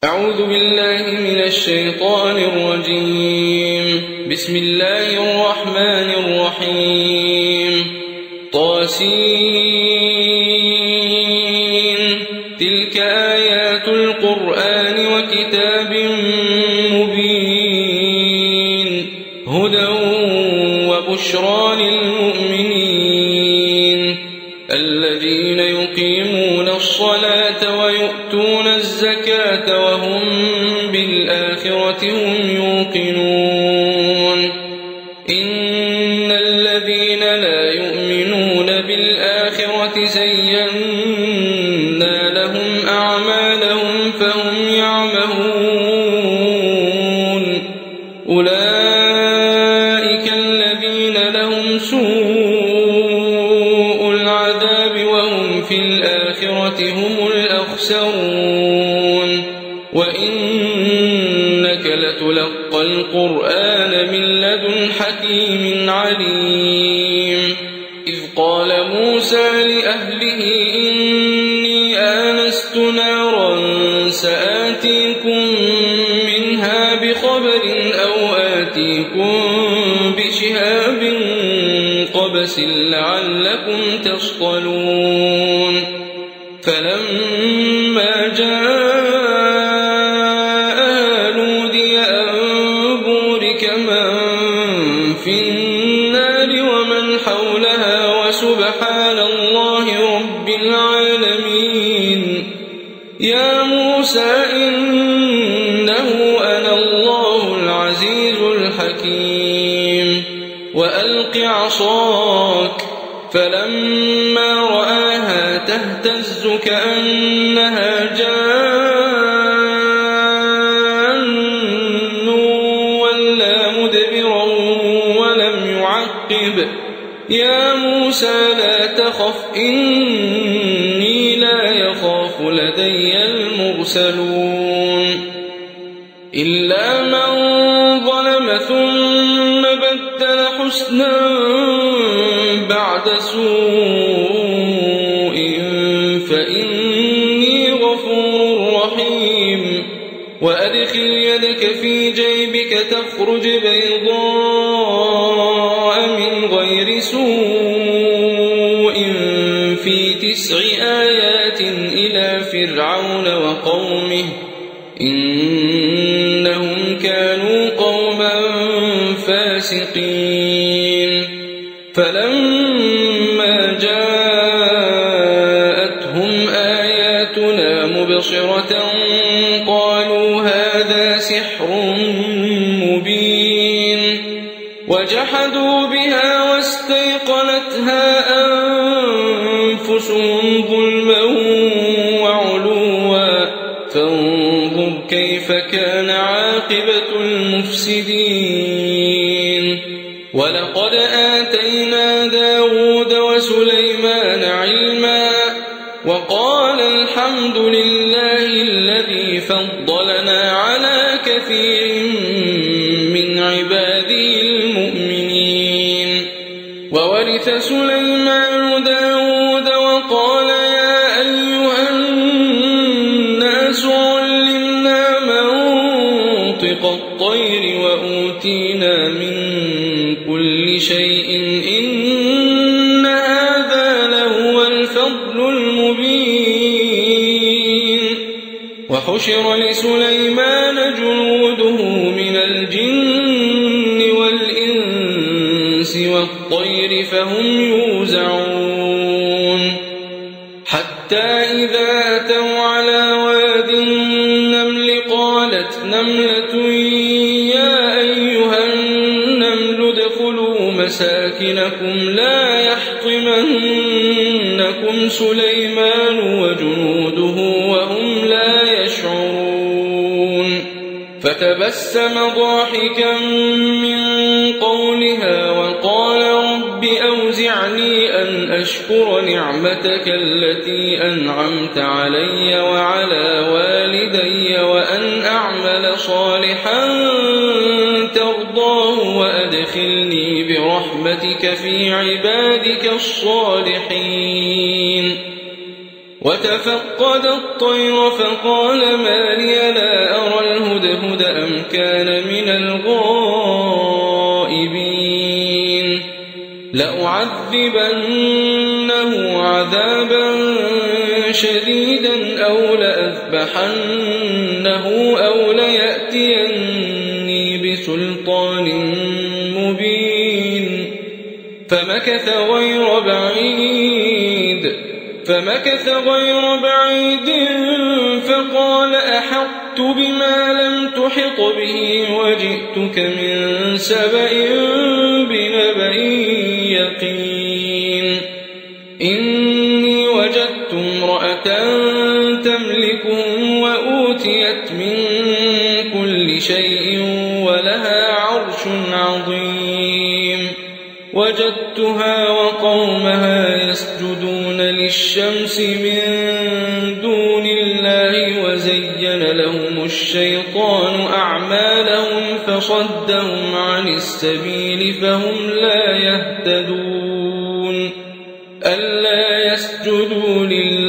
أعوذ بالله من الشيطان الرجيم. بسم الله الرحمن الرحيم. طاسين. تلك آيات القرآن وكتاب مبين هدى وبشرى للمؤمنين الذين يقيمون الصلاة ويؤتون الزكاة وهم بالآخرة هم يوقنون. إن الذين لا يؤمنون بالآخرة زينا لهم أعمالهم فهم يعمهون. أولئك الذين لهم سوء العذاب وهم في الآخرة هم الأخسرون. وإنك لتلقى القرآن من لدن حكيم عليم. إذ قال موسى لأهله إني آنست نارا سآتيكم منها بخبر أو آتيكم بشهاب قبس لعلكم تصطلون. فلما جاء نودي أن بورك من في النار ومن حولها وسبحان الله رب العالمين. يا موسى إنه أنا الله العزيز الحكيم. وألق عصاك. فلما رآها تهتز كأنها جان ولا مدبرا ولم يعقب. يا موسى لا تخف إني لا يخاف لدي المرسلون. إلا من ظلم ثم بدل حسنا بعد سوء فإني غفور رحيم. وأدخل يدك في جيبك تخرج بيضاء من غير سوء في 9 آيات إلى فرعون وقومه إنهم كانوا قوما فاسقين. فلما جاءتهم آياتنا مبصرة قالوا هذا سحر مبين. وجحدوا بها واستيقنتها أنفسهم ظلما وعلوا فانظر كيف كان عاقبة المفسدين. ولقد آتينا داود وسليمان علما وقال الحمد لله الذي فضلنا على كثير من عباده المؤمنين. وورث سليمان داود وقال يا أيها الناس علمنا منطق الطير وأوتينا من كل شيء إن هذا لهو الفضل المبين. وحشر لسليمان جنوده من الجن والإنس والطير فهم يوزعون. حتى إذا أتوا على واد النمل قالت نملة يا أيها النمل ادخلوا مساكنكم لا يحطمنكم سليمان وجنوده وهم لا يشعرون. فتبسم ضاحكا من قولها وقال رب أوزعني أن أشكر نعمتك التي أنعمت علي وعلى والدي وأن أعمل صالحا ترضاه وأدخلني برحمتك في عبادك الصالحين. وتفقد الطير فقال ما لي لا أرى الهدهد أم كان من الغائبين لأعذبنه عذابا شديدا أو لأذبحنه أو ليأتيني بسلطان مبين فمكث غير بعيد فقال أحطت بما لم تحط به وجئتك من سبأ بنبأ يقين إني وجدت امرأة تملكهم وأوتيت من كل شيء ولها عرش عظيم وجدتها وقومها يسجدون للشمس من دون الله وزين لهم الشيطان أعمالهم فصدهم عن السبيل فهم لا يهتدون ألا يسجدوا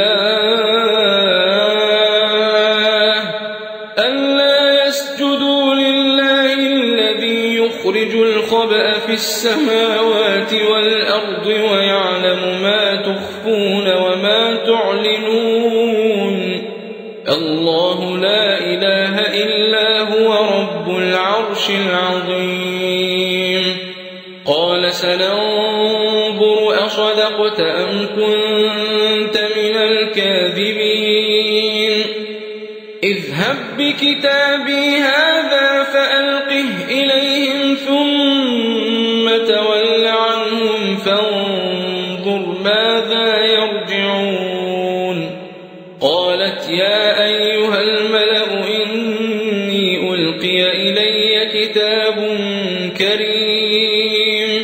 لله الذي يخرج الخبأ في السماوات والأرض ويعلم ما تخفون وما تعلنون الله لا إله إلا هو رب العرش العظيم قال سننظر أصدقت أم كنت من الكاذبين اذهب بكتابي هذا فألقه إليهم ثم تول عنهم فانظر ماذا يرجعون قالت يا أيها الملأ إني ألقي إلي كتاب كريم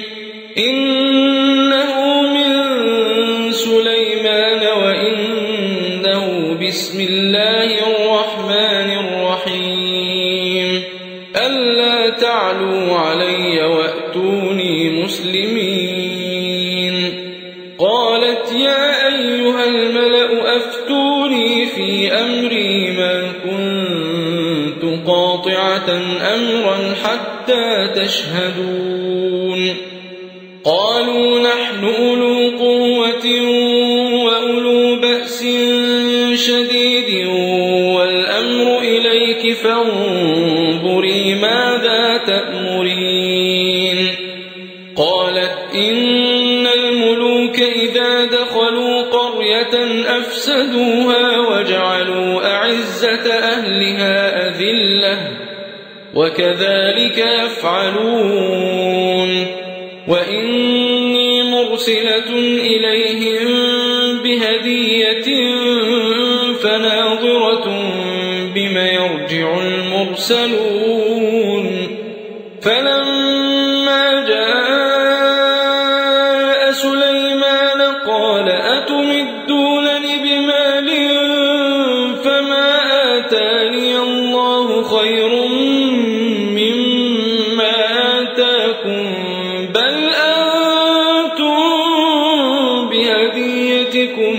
إنه من سليمان وإنه بسم الله الرحمن الرحيم ألا تعلوا علي وأتوني مسلمين قالت يا أيها الملأ أفتوني في أمري ما كنت قاطعة أمرا حتى تشهدون قالوا نحن أولو قوة وأولو بأس شديد والأمر إليك فانظري ماذا تأمرين قالت إن الملوك إذا دخلوا قرية أفسدوها وجعلوا أعزة أهلها أذلة وكذلك يفعلون وإني مرسلة إليهم بهدية فناظرة بم يرجع المرسلون فلما جاء سليمان قال أتمدونني بمال فما آتاني الله خير مما آتاكم بل أنتم بهديتكم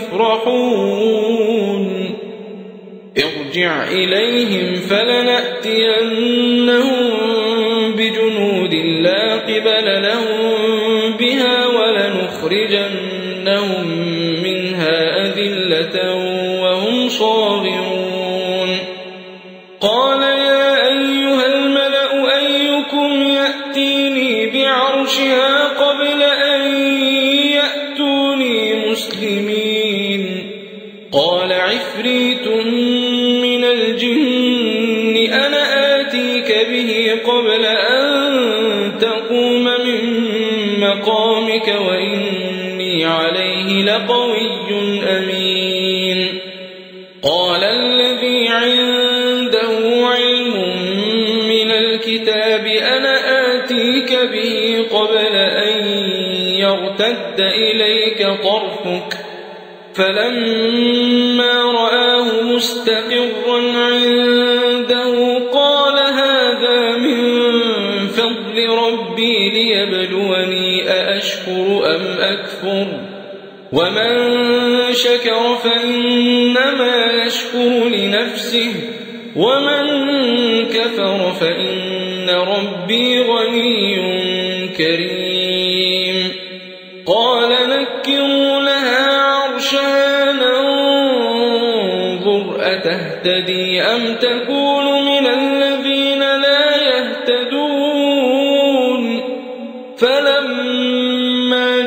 تفرحون ارجع إليهم فلنأتينهم بجنود لا قبل لهم بها ولنخرجنهم منها أذلة وهم صاغرون قال يا أيها الملأ أيكم يأتيني بعرشها قبل أن يأتوني مسلمين قال عفريت من الجن أنا آتيك به قبل أن تقوم من مقامك وإني عليه لقوي أمين قال الذي عنده علم من الكتاب أنا آتيك به قبل أن يرتد إليك طرفك فلما رآه مستقرا عنده قال هذا من فضل ربي ليبلوني أأشكر أم أكفر ومن شكر فإنما يشكر لنفسه ومن كفر فإن ربي غني كريم قال نكروا لها عرشها ننظر أتهتدي أم تكون من الذين لا يهتدون فلما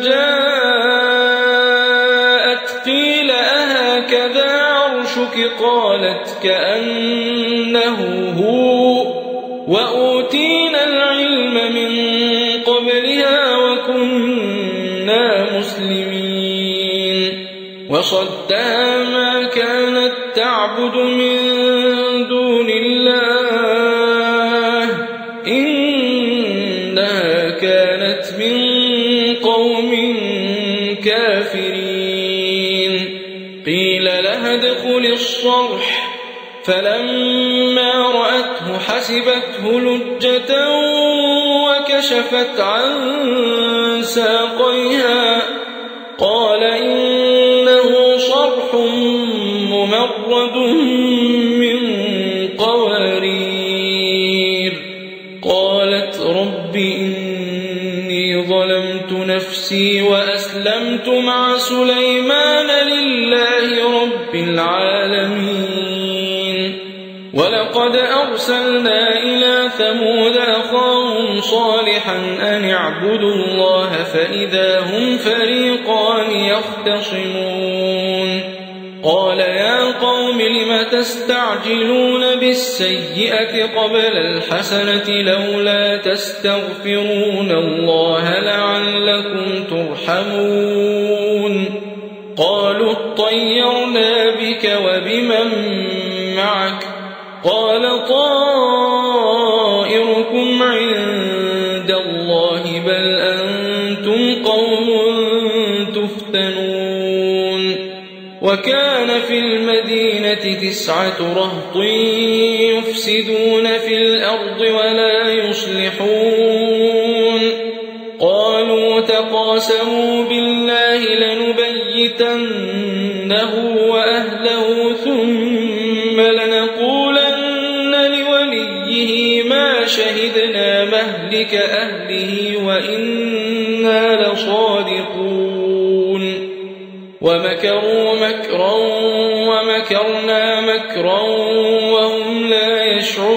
جاءت قيل أهكذا عرشك قالت كأنه هو وأوتينا العلم من قبلها وكنا مسلمين وصدها ما كانت تعبد من دون الله إنها كانت من قوم كافرين قيل لها ادخل الصرح فلما رأته حسبته لجة وكشفت عن ساقيها قال إنه صرح ممرد من قوارير قالت رب إني ظلمت نفسي وأسلمت مع سليمان لله رب العالمين ولقد أرسلنا إلى ثمود أخاهم صالحا أن اعبدوا الله فإذا هم فريقان يختصمون قال يا قوم لم تستعجلون بالسيئة قبل الحسنة لولا تستغفرون الله لعلكم ترحمون قالوا اطيرنا بك وبمن معك قال طائركم عند الله بل أنتم قوم تفتنون وكان في المدينة 9 رهط يفسدون في الأرض ولا يصلحون قالوا تقاسموا بالله لنبيتنه وأهله ثم لنقولن لوليه ما شهدنا مهلك أهله وإنا لصادقون ومكروا مكرا ومكرنا مكرا وهم لا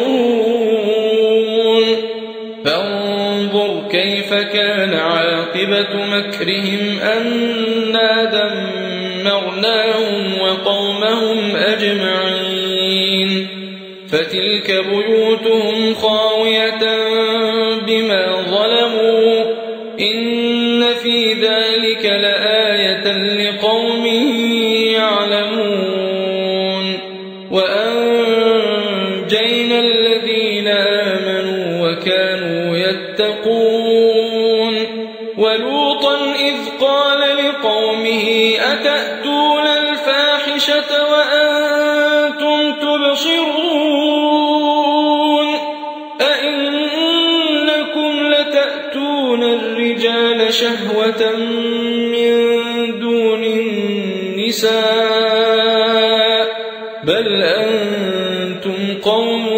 يشعرون فانظر كيف كان عاقبة مكرهم أنا دمرناهم وقومهم أجمعين فتلك بيوتهم خاوية بما ظلموا إن في ذلك لآية لقوم يعلمون وأنجينا الذين آمنوا وكانوا يتقون ولوطا إذ قال لقومه أتأتون الفاحشة وأنتم تبصرون أئنكم لتأتون الرجال شهوة من دون النساء بل أنتم قوم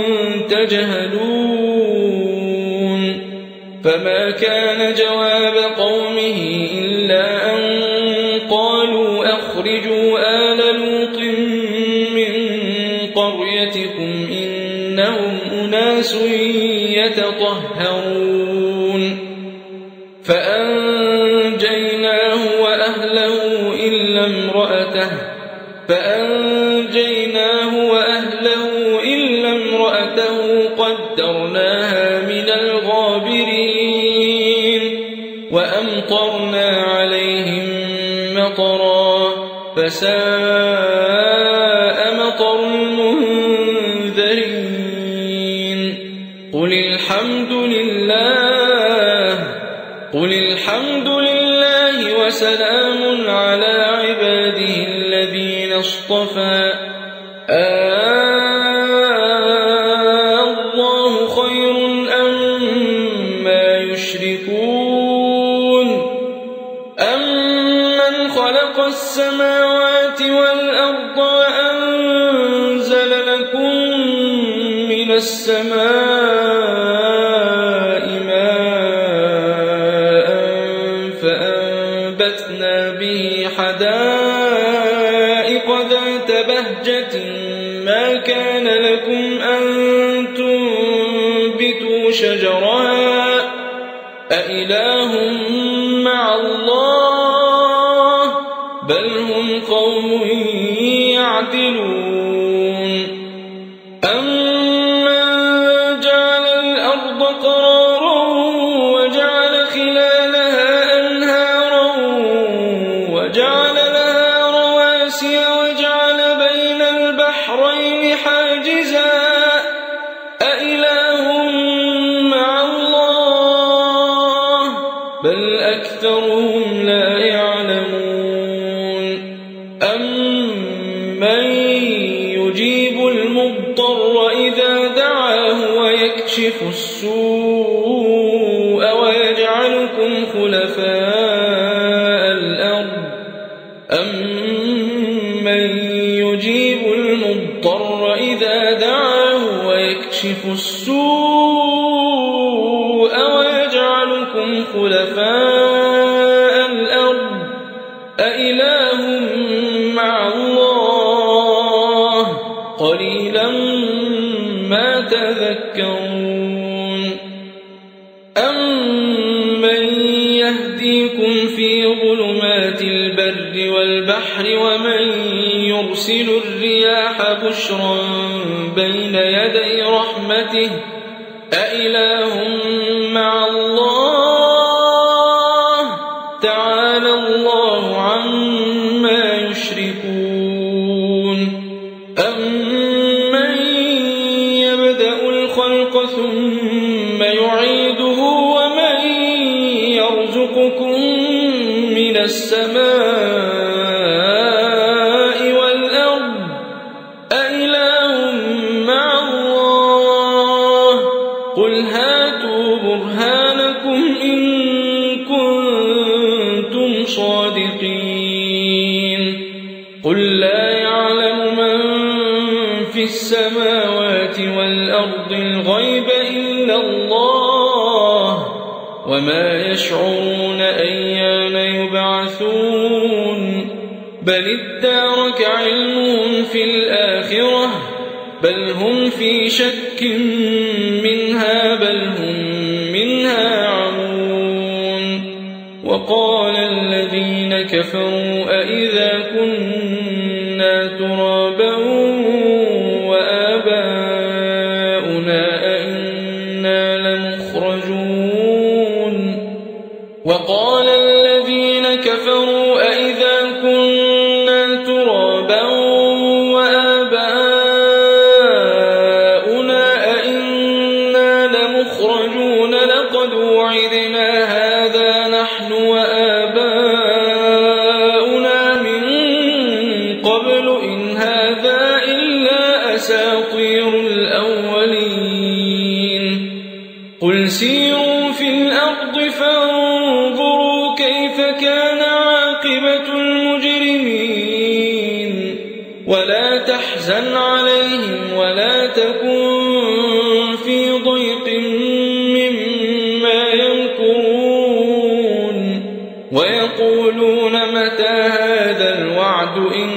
تجهلون فما كان جواب قومه إلا أن قالوا أخرجوا آل لوط من قريتكم إنهم أناس يتطهرون فأنجيناه إلا امرأته قدرناها من الغابرين وأمطرنا عليهم مطرا فساء مطر المنذرين قل الحمد لله وسلام على عباده الذين اصطفى الله خير أما يشركون أمن خلق السماوات السماوات والأرض وأنزل لكم من السماء ماء فأنبتنا به حدائق ذات بهجة ما كان لكم أن تنبتوا شجرها أإله مع الله بل هم قوم يعدلون أمن جعل الأرض قرارا وجعل خلالها أنهارا وجعل لها رواسي وجعل بين البحرين حاجزا أإله مع الله بل أكثرهم لا يعلمون أمن يجيب المضطر إذا دعاه ويكشف السوء ويجعلكم خلفاء الأرض أمن يجيب المضطر إذا دعاه ويكشف السوء ويجعلكم خلفاء الأرض أإله مع الله قليلا ما تذكرون أمن يهديكم في ظلمات البر والبحر ومن يرسل الرياح بشرا بين يدي رحمته أإله مع الله تعالى الله عما يشركون أمن يبدأ الخلق ثم يعيده ومن يرزقكم من السماء والأرض أإله مع الله قل هاتوا برهانكم إن كنتم صادقين قل لا يعلم من في السماوات والأرض الغيب إلا الله وما يشعرون أيان يبعثون بل ادارك علمهم في الآخرة بل هم في شك منها بل هم منها عمون وقال الذين كفروا أئذا كنا ترابا وآباؤنا أئنا لمخرجون وقال الذين كفروا أئذا كنا ترابا وآباؤنا أئنا لمخرجون لقد وعدنا هذا نحن وآباؤنا من قبل إن هذا إلا أساطير الأولين قل سيروا في الأرض فانظروا كيف كان عاقبة المجرمين ولا تحزن عليهم ولا تكن في ضيق مما يمكرون ويقولون متى هذا الوعد إن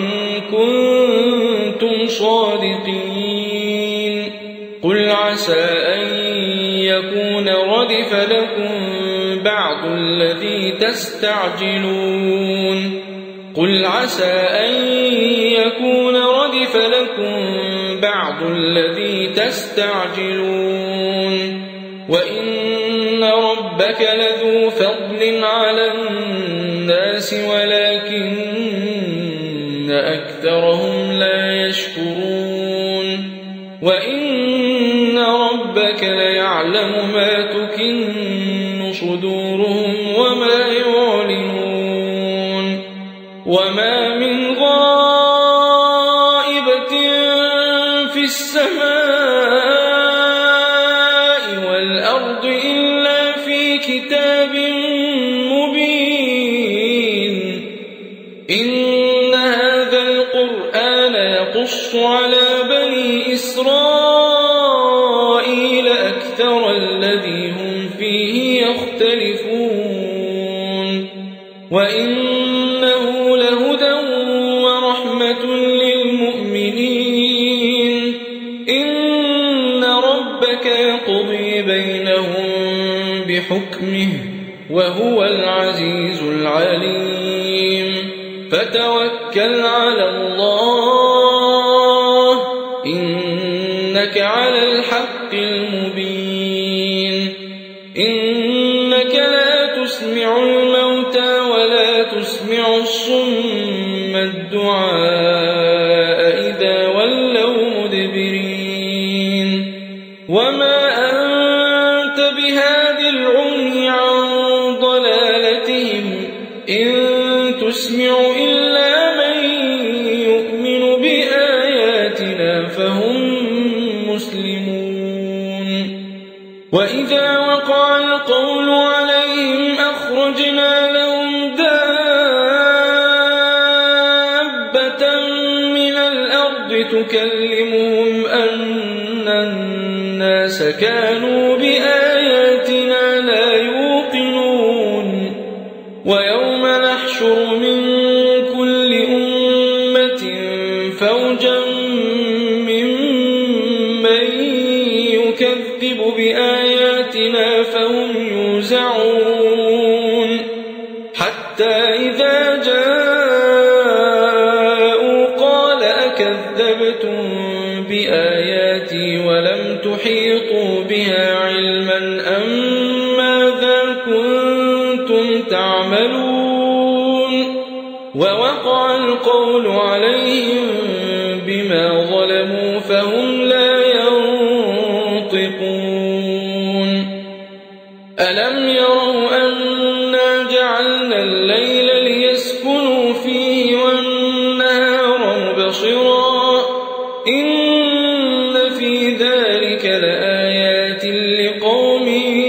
كنتم صادقين قل عسى أن يكون ردف لكم بعض الذي تستعجلون قل عسى أن يكون ردف لكم بعض الذي تستعجلون وإن ربك لذو فضل على الناس ولكن أكثرهم لا يشكرون وإن ربك ليعلم ما تكن صدورهم وما يعلنون وما من غائبة في السماء والأرض إلا في كتاب مبين إن هذا بني إسرائيل أكثر الذي هم فيه يختلفون وإنه لهدى ورحمة للمؤمنين إن ربك يقضي بينهم بحكمه وهو العزيز العليم فتوكل على الله إنك على الحق المبين إنك لا تسمع الموتى ولا تسمع الصم الدعاء إذا ولوا مدبرين وما أنت بهاد العمي عن ضلالتهم إن تسمع إلا من يؤمن بآياتنا فهم مسلمون وإذا وقع القول عليهم أخرجنا لهم دابة من الأرض تكلمهم أن الناس كانوا بآياتنا لا يوقنون ويوم نحشر من كل أمة فوجا ممن يكذب بآياتنا فهم يوزعون حتى إذا جاءوا قال أكذبتم بآياتي ولم تحيطوا بها علما أم ماذا كنتم تعملون ووقع القول عليهم بما ظلموا فهم لا ينطقون ألم يروا أنا جعلنا الليل ليسكنوا فيه والنهار مبصرا إن في ذلك لآيات لقوم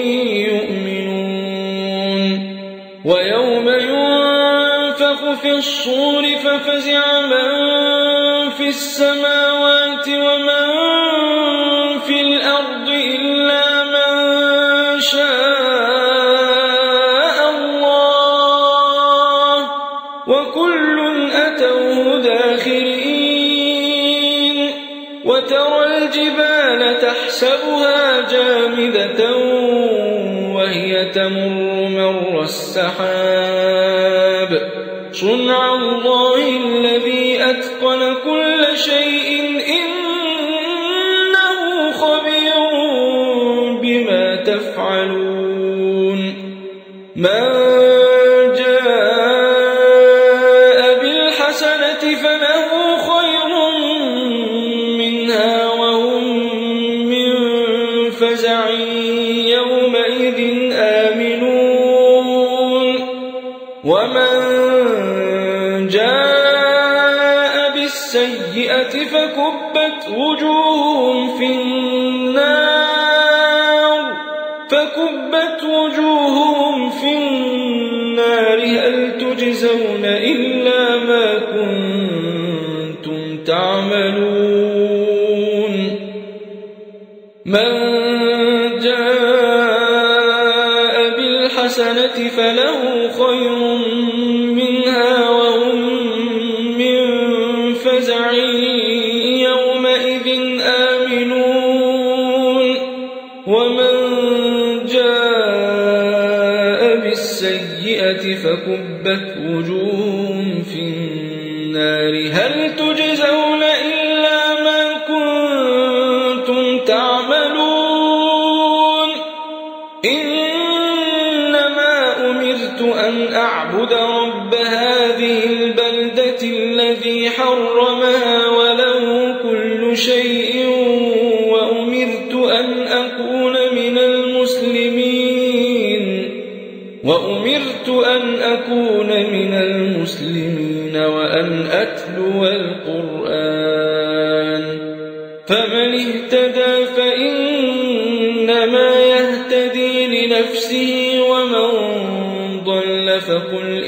يؤمنون ويوم ينفخ في الصور ففزع من في السماوات ومن في الأرض إلا من شاء الله وكل أتوه داخرين وترى الجبال تحسبها جامدة وهي تمر مر السحاب صنع الله الذي أتقن كل شيء إنه خبير بما تفعلون من جاء بالحسنة فله خير منها وهم من فزع يومئذ آمنون ومن جاء بالسيئة فكبت وجوههم في النار هل تجزون إلا ما كنتم تعملون من جاء بالحسنة فله خير منها وهم من فزع يومئذ آمنون ومن جاء بالسيئة فكبت وجوههم في النار هل تجزون إلا ما كنتم تعملون إنما أمرت أن أعبد رب هذه البلدة الذي حرمها وله كل شيء وأمرت أن أكون من المسلمين وأن أتلو القرآن فمن اهتدى فإنما يهتدي لنفسه ومن ضل فقل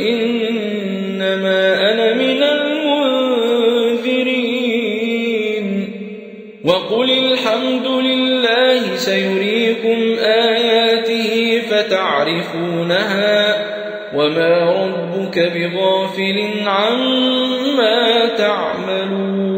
إنما أنا من المنذرين وقل الحمد لله سيريكم آياته فتعرفونها وما ربك بغافل عما تعملون